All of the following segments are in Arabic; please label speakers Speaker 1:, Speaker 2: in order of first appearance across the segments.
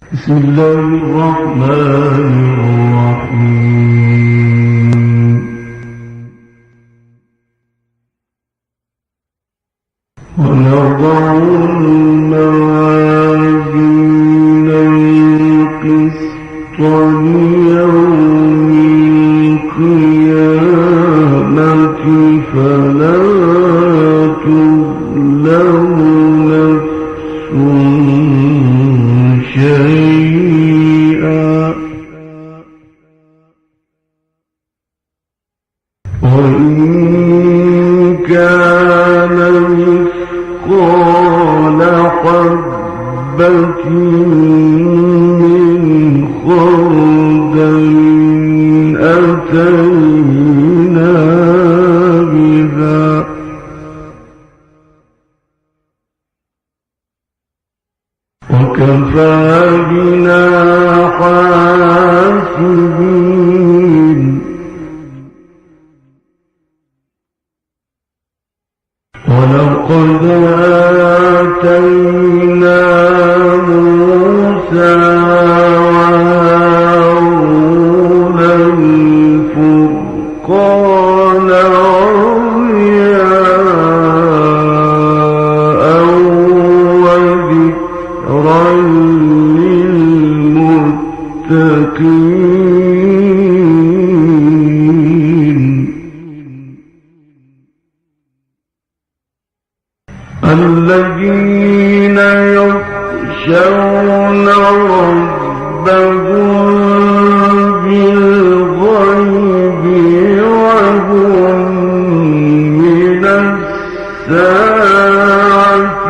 Speaker 1: بسم الله الرحمن الرحيم. ونضع الموازين القسط ليوم القيامة فلا تظلم نفس شيئا وإن كان مثقال حبة من خردل أتينا بها وكفى بنا حاسبين. ولقد آتينا موسى وهارون الفرقان وضياء وذكرا للمتقين الذين يخشون ربهم بالغيب وهم من الساعة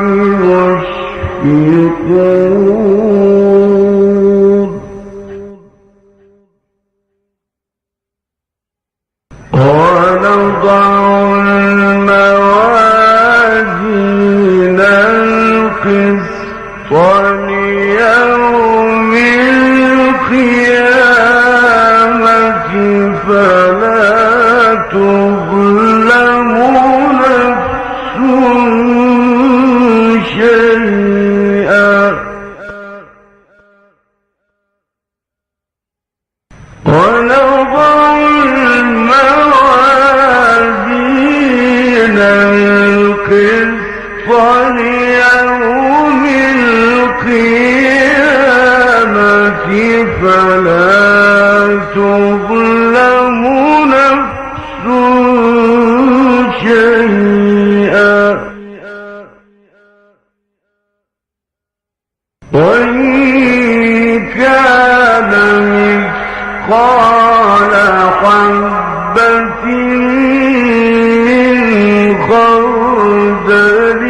Speaker 1: مشفقون. ونضع الموازين القسط ليوم القيامة فلا تظلم نفس شيئا ونضع الموازين القسط ليوم القيامة فلا تظلم نفس شيئا وإن كان مثقال حبة من خردل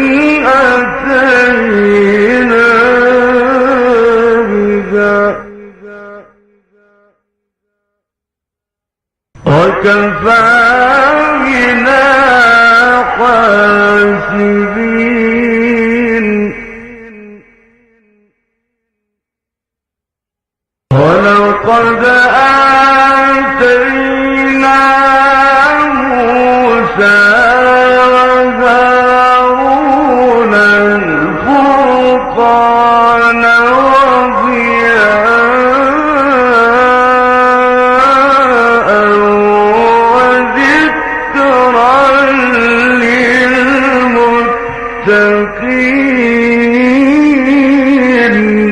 Speaker 1: أتينا بها وكفى بنا حاسبين. ولقد آتينا موسى وهارون الفرقان وضياء وذكرا للمتقين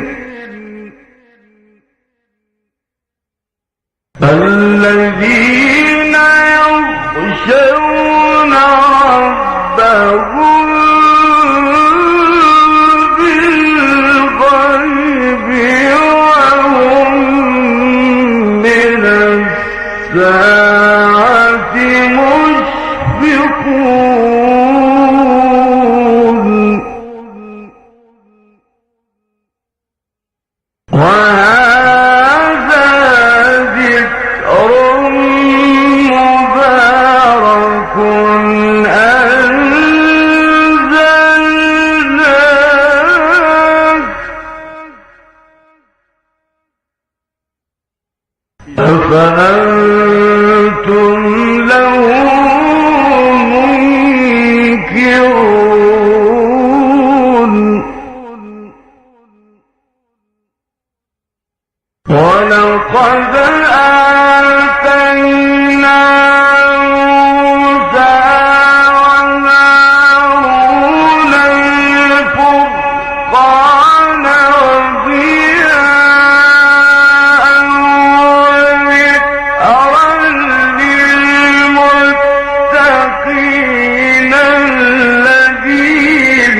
Speaker 1: الذين يخشون ربهم بالغيب وهم من الساعة مشفقون. وهذا ذكر مبارك أنزلناه أفأنتم له منكرون. ولقد آتينا موسى وهارون الفرقان وضياء وذكرا للمتقين الذين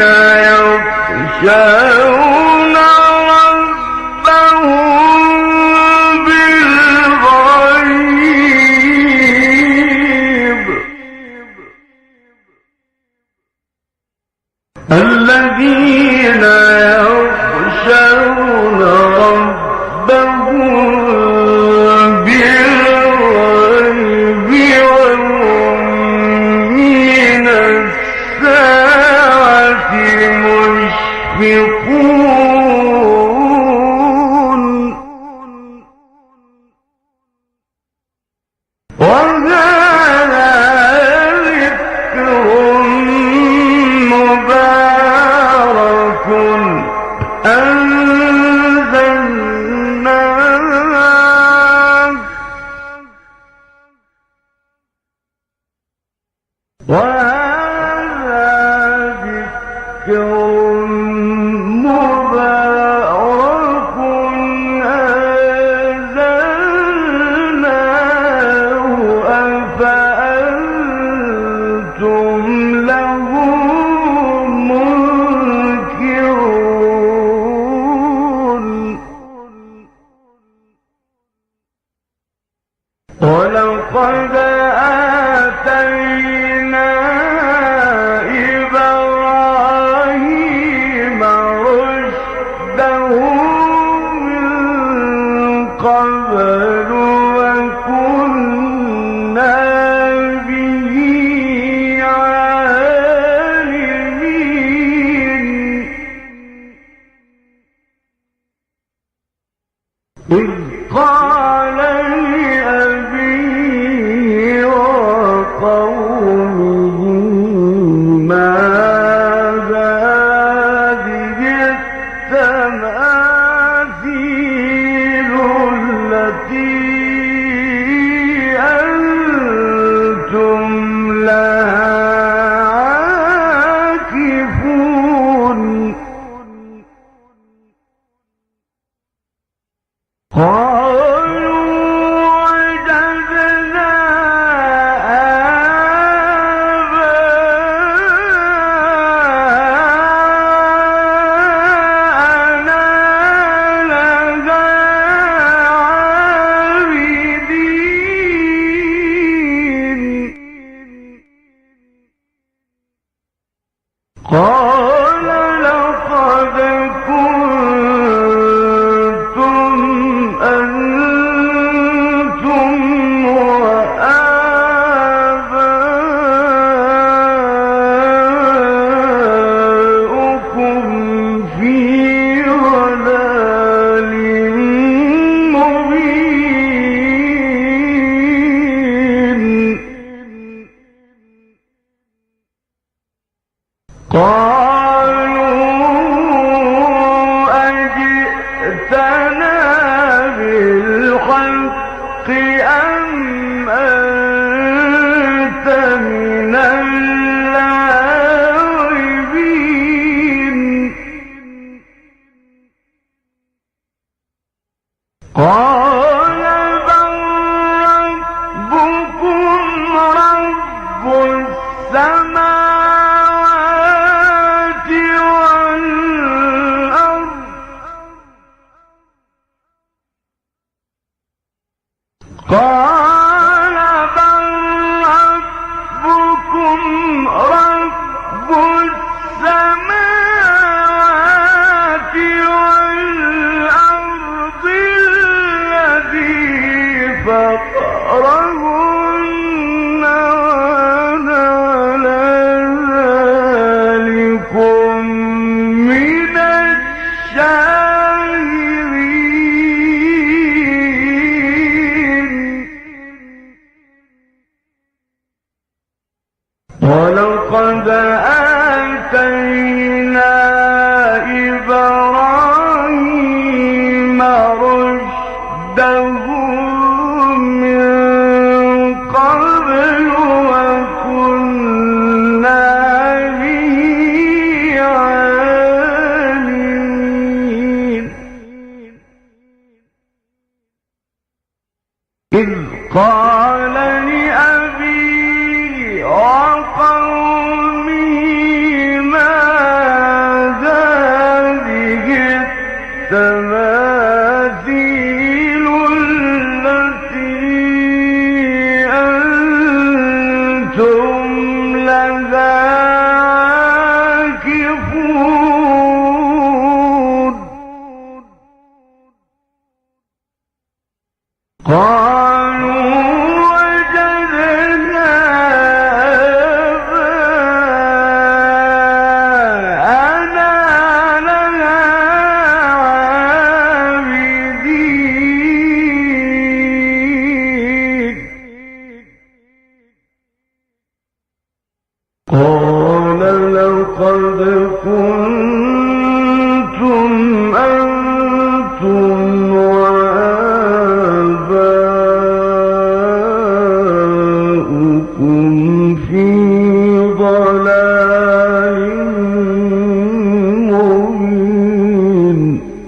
Speaker 1: يخشون الذين يخشون ربهم بالغيب وهم من الساعة مشفقون وهذا ذكر مبارك أنزلناه وهذا ذكر مبارك أنزلناه أفأنتم له ولقد آتينا إبراهيم رشده من قبل وكنا به عالمين إذ قال لأبيه وقومه ما هذه التماثيل التي أنتم لها عاكفون قال لقد كنتم أنتم وآباؤكم في ضلال مبين قالوا أجئتنا بالحق أم أنت من اللاعبين قال بل ربكم رب السماوات والأرض قال بل ربكم رب السماوات والأرض الذي فطرهن وأنا على ذلكم من الشاهدين ولقد آتينا إبراهيم رشده من قبل وكنا به عالمين إذ قال لأبيه وقومه ما هذه التماثيل التي أنتم لها عاكفون قالوا وجدنا آباءنا لها عابدين قال لقد كنتم أنتم وآباؤكم في ضلال مبين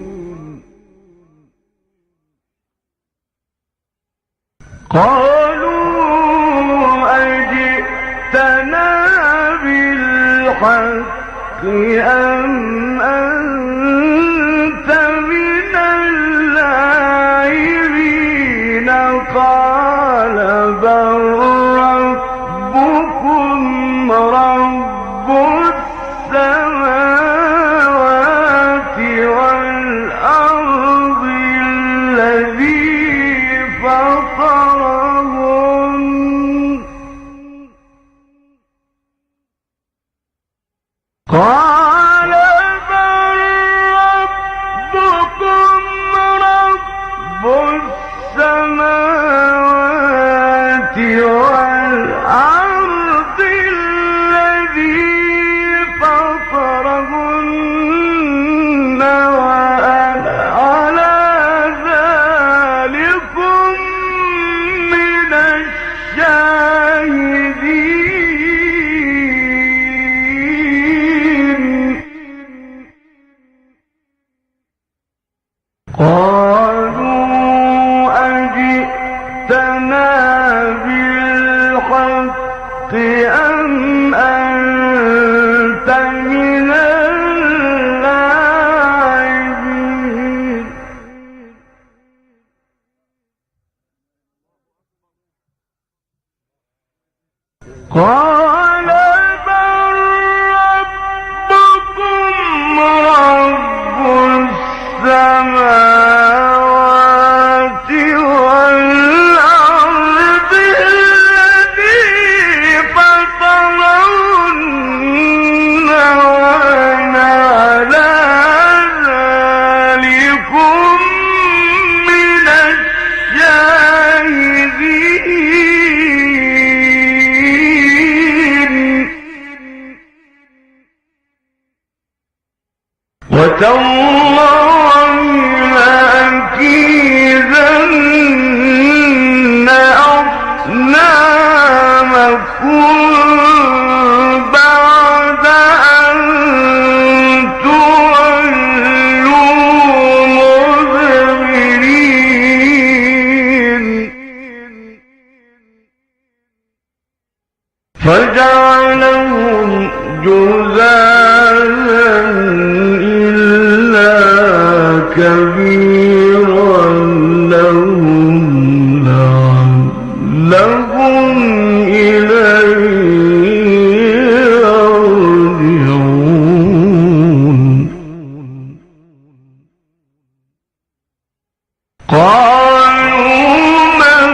Speaker 1: قالوا أجئتنا بالحق أم أنت من اللاعبين قال بل ربكم رب السماوات والأرض الذي فطرهن قال بل ربكم رب السماوات والأرض الذي فطرهن وأنا على ذلكم من الشاهدين قالوا أجئتنا بالحق أم أنت من اللاعبين قال بل ربكم رب السماوات والأرض الذي فطرهن وأنا على ذلكم من الشاهدين وتالله لأكيدن أصنامكم بعد أن تولوا مدبرين فجعلهم جذاذا إلا كبيرا لهم لعلهم إليه يرجعون قالوا من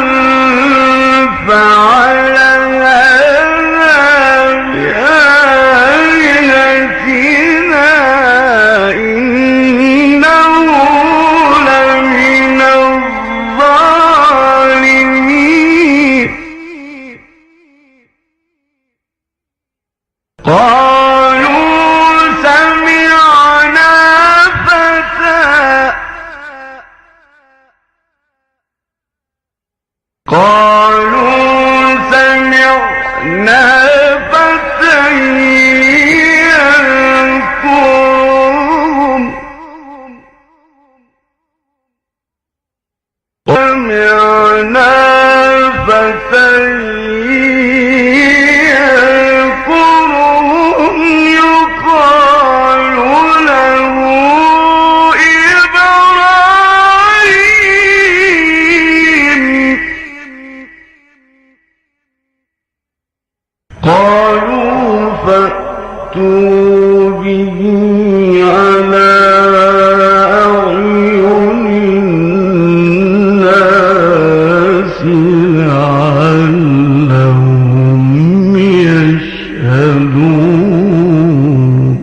Speaker 1: فعل هذا بآلهتنا إنه لمن الظالمين قالوا سمعنا فتى قالوا سمعنا فتى يذكرهم سمعنا فتى يذكرهم يقال له إبراهيم قالوا فأتوا به على أعين الناس لعلهم يشهدون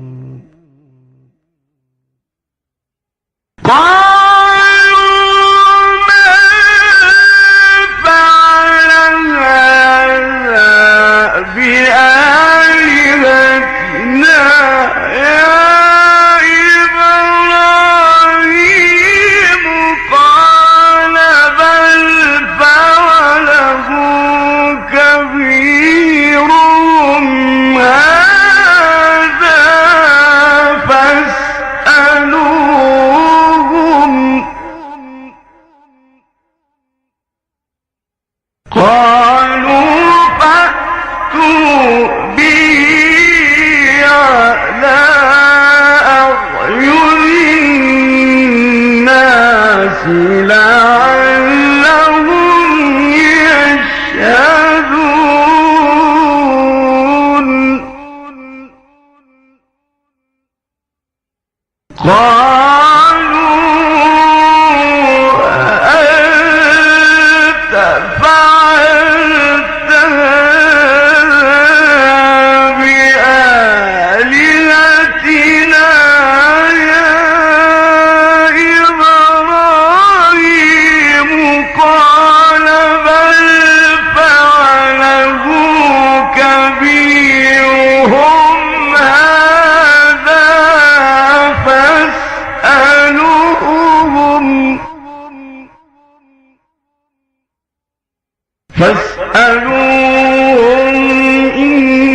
Speaker 1: فاسألوهم إن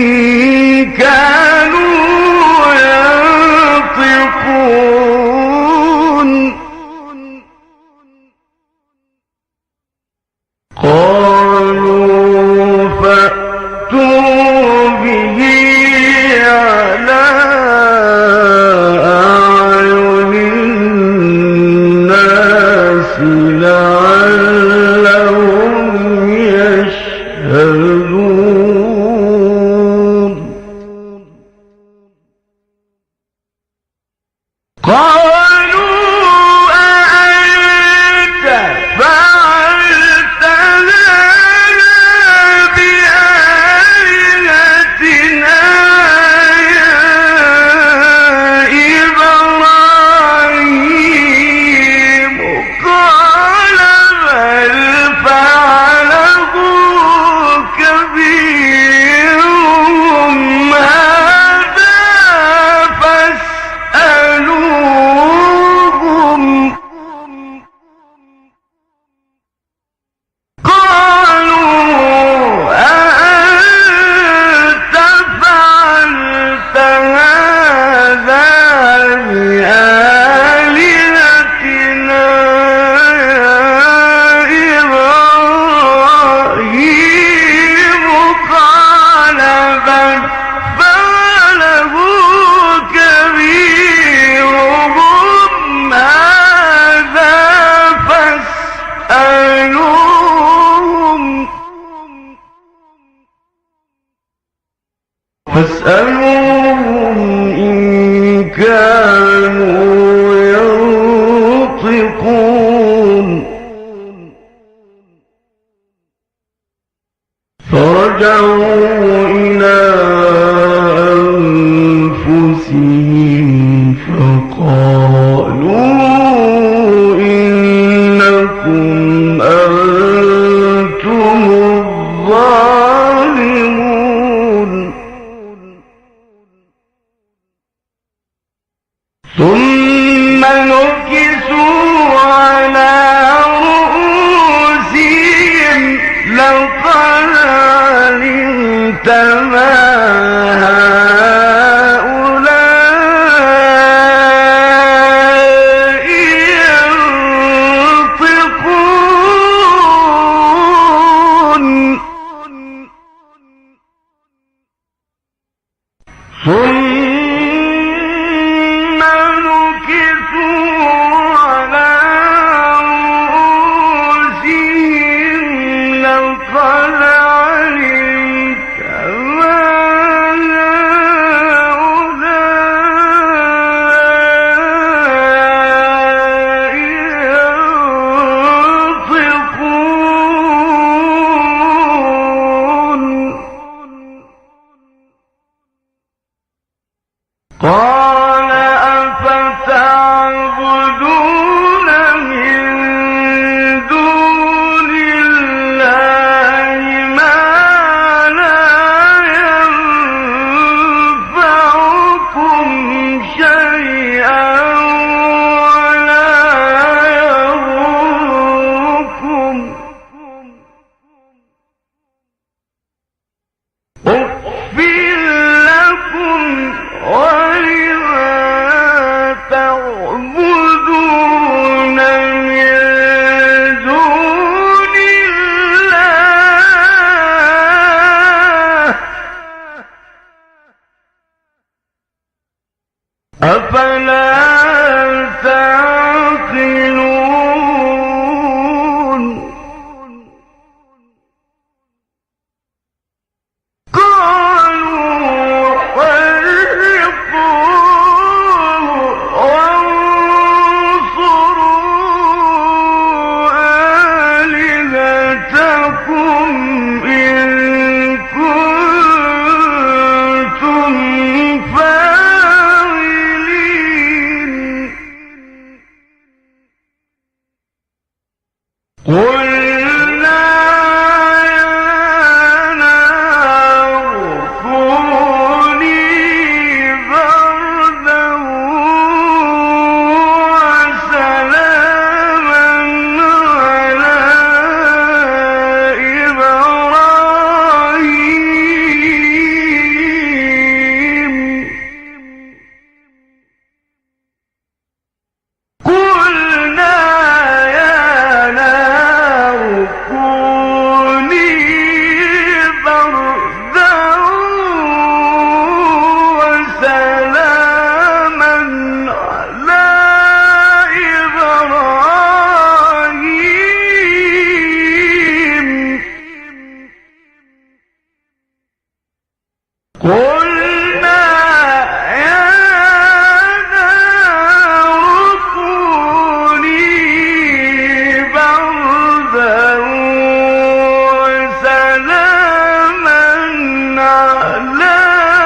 Speaker 1: كانوا ينطقون قالوا فأتوا به على أعين الناس لعلهم يشهدون قالوا أأنت فعلت هذا بآلهتنا يا إبراهيم قال بل فعله كبيرهم هذا فاسألوهم قالوا أأنت فعلت هذا بآلهتنا يا إبراهيم قال بل فعله كبيرهم هذا فاسألوهم إن كانوا ينطقون فرجعوا إلى أنفسهم فقالوا إنكم أنتم الظالمون ثم نكسوا على رؤوسهم قلنا يا نار كوني بردا وسلاما على إبراهيم قلنا يا نار كوني بردا وسلاما على إبراهيم قلنا يا نار كوني بردا وسلاما على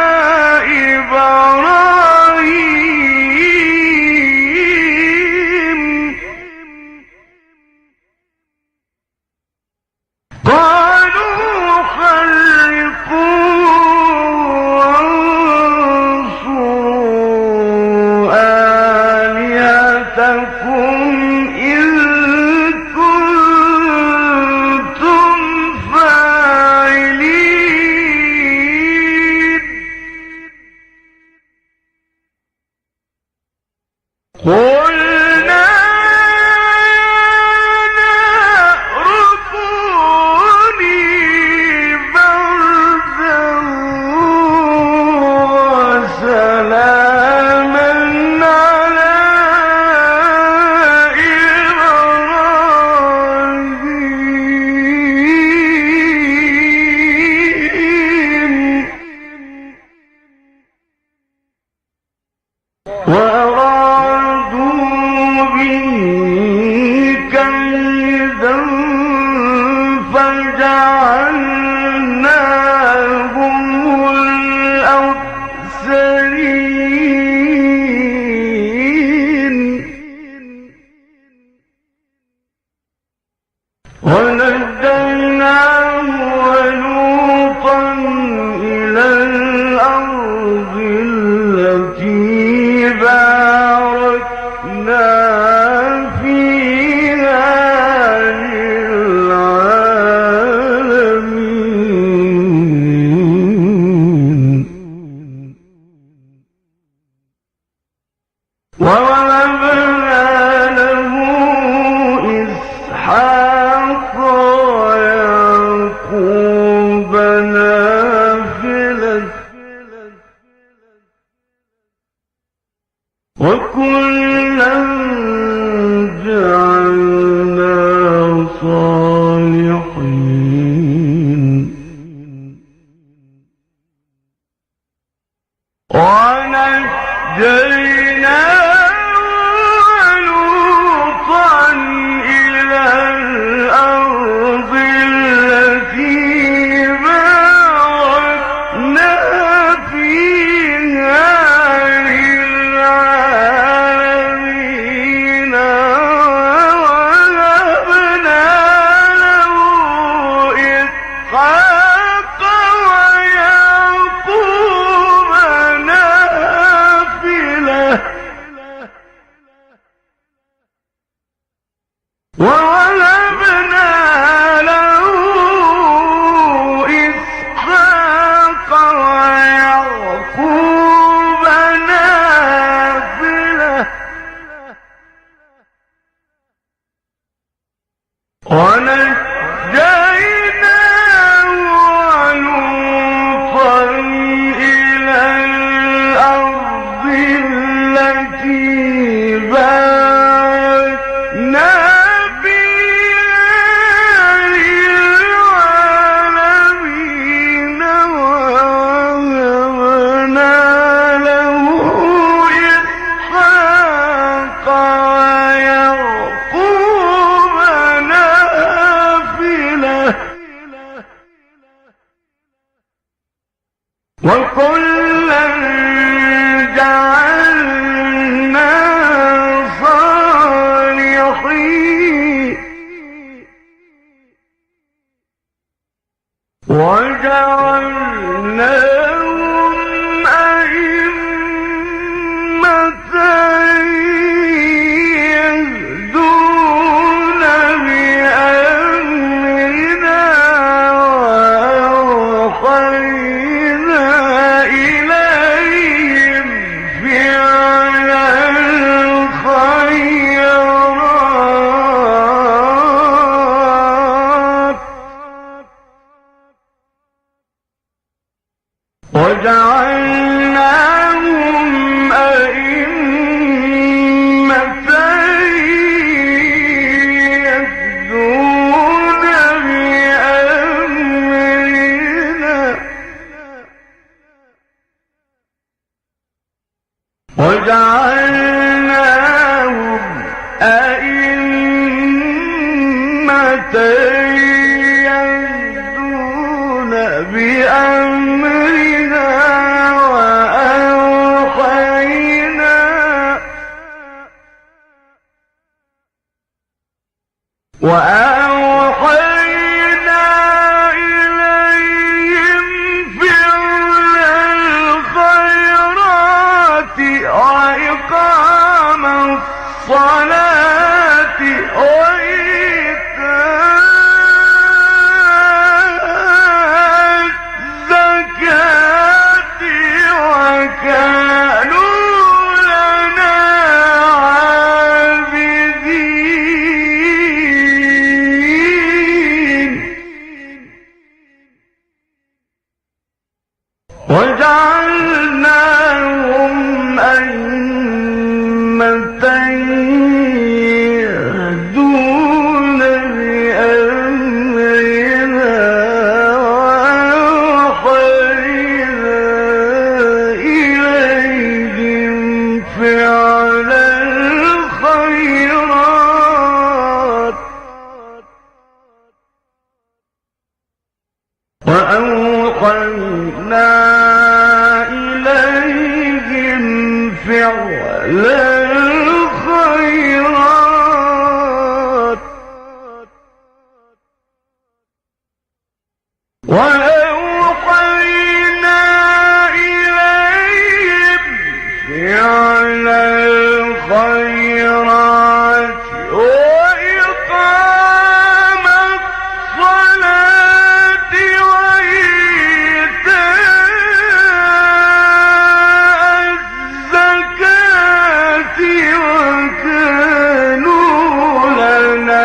Speaker 1: إبراهيم قالوا حرقوا وانصروا آلهتكم إن كنتم فاعلين قلنا نار كوني بردا وسلاما على إبراهيم وأرادوا به كيدا فجعلناهم الأخسرين ونجيناه ولوطا إلى الأرض التي باركنا فيها للعالمين ووهبنا له إسحاق ويعقوب نافلة وكلا جعلنا صالحين ونجيناه ولوطا إلى الأرض التي باركنا فيها للعالمين ووهبنا له إسحاق ويعقوب نافلة ووهبنا له إسحاق ويعقوب نافلة ونجيناه ولوطا إلى الأرض التي باركنا فيها للعالمين ووهبنا له إسحاق ويعقوب نافلة وجعلناهم أئمة يهدون بأمرنا وجعلناهم أئمة يهدون بأمرنا وأوحينا إليهم فعل الخيرات وإقام الصلاة وإيتاء الزكاة وكانوا لنا عابدين وجعلناهم أئمة يهدون بأمرنا وأوحينا إليهم فعل الخيرات وأوحينا إليهم فعل الخيرات وأوحينا إليهم فعل الخيرات وإقام الصلاة وإيتاء الزكاة وكانوا لنا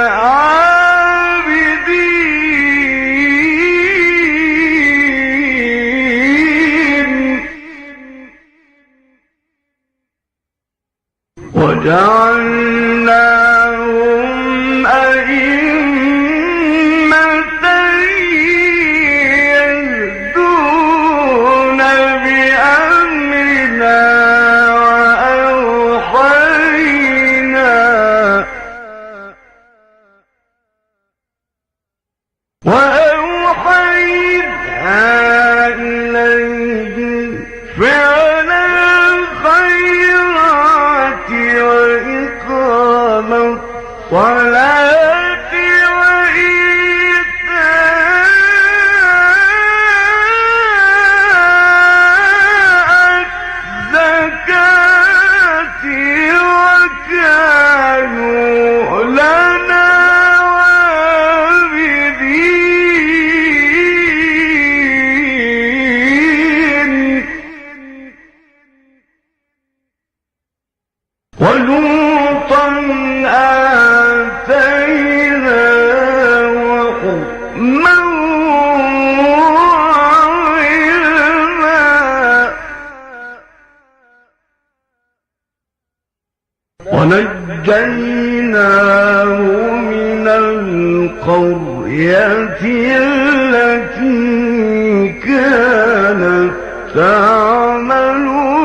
Speaker 1: عابدين وجعلناهم أئمة يهدون بأمرنا وأوحينا إليهم فعل الخيرات وإقام الصلاة وإيتاء الزكاة وكانوا لنا عابدين ولوطا آتيناه حكما وعلما ونجيناه من القرية التي كانت تعمل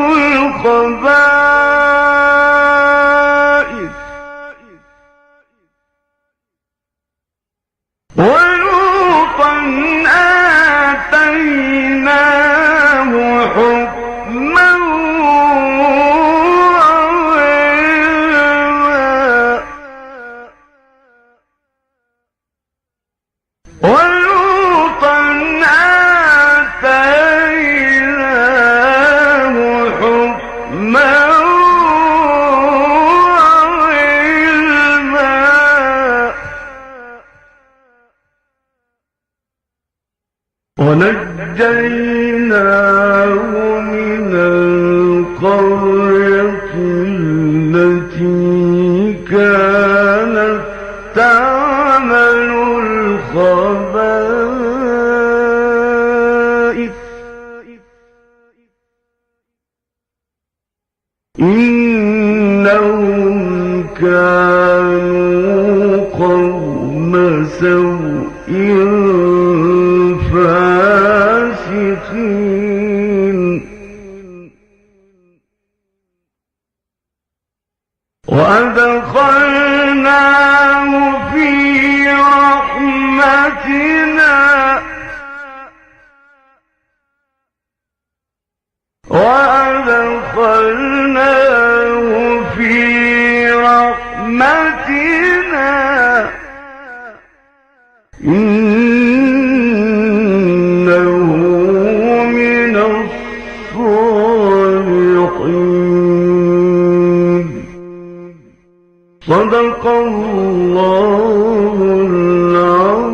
Speaker 1: الخبائث ولوطا آتيناه حكما وعلما ولوطا آتيناه حكما وعلما ونجيناه من القرية التي كانت تعمل الخبائث كانوا قوم سوء فاسقين وأدخلناه في رحمتنا إنه من الصالحين. صدق الله العظيم.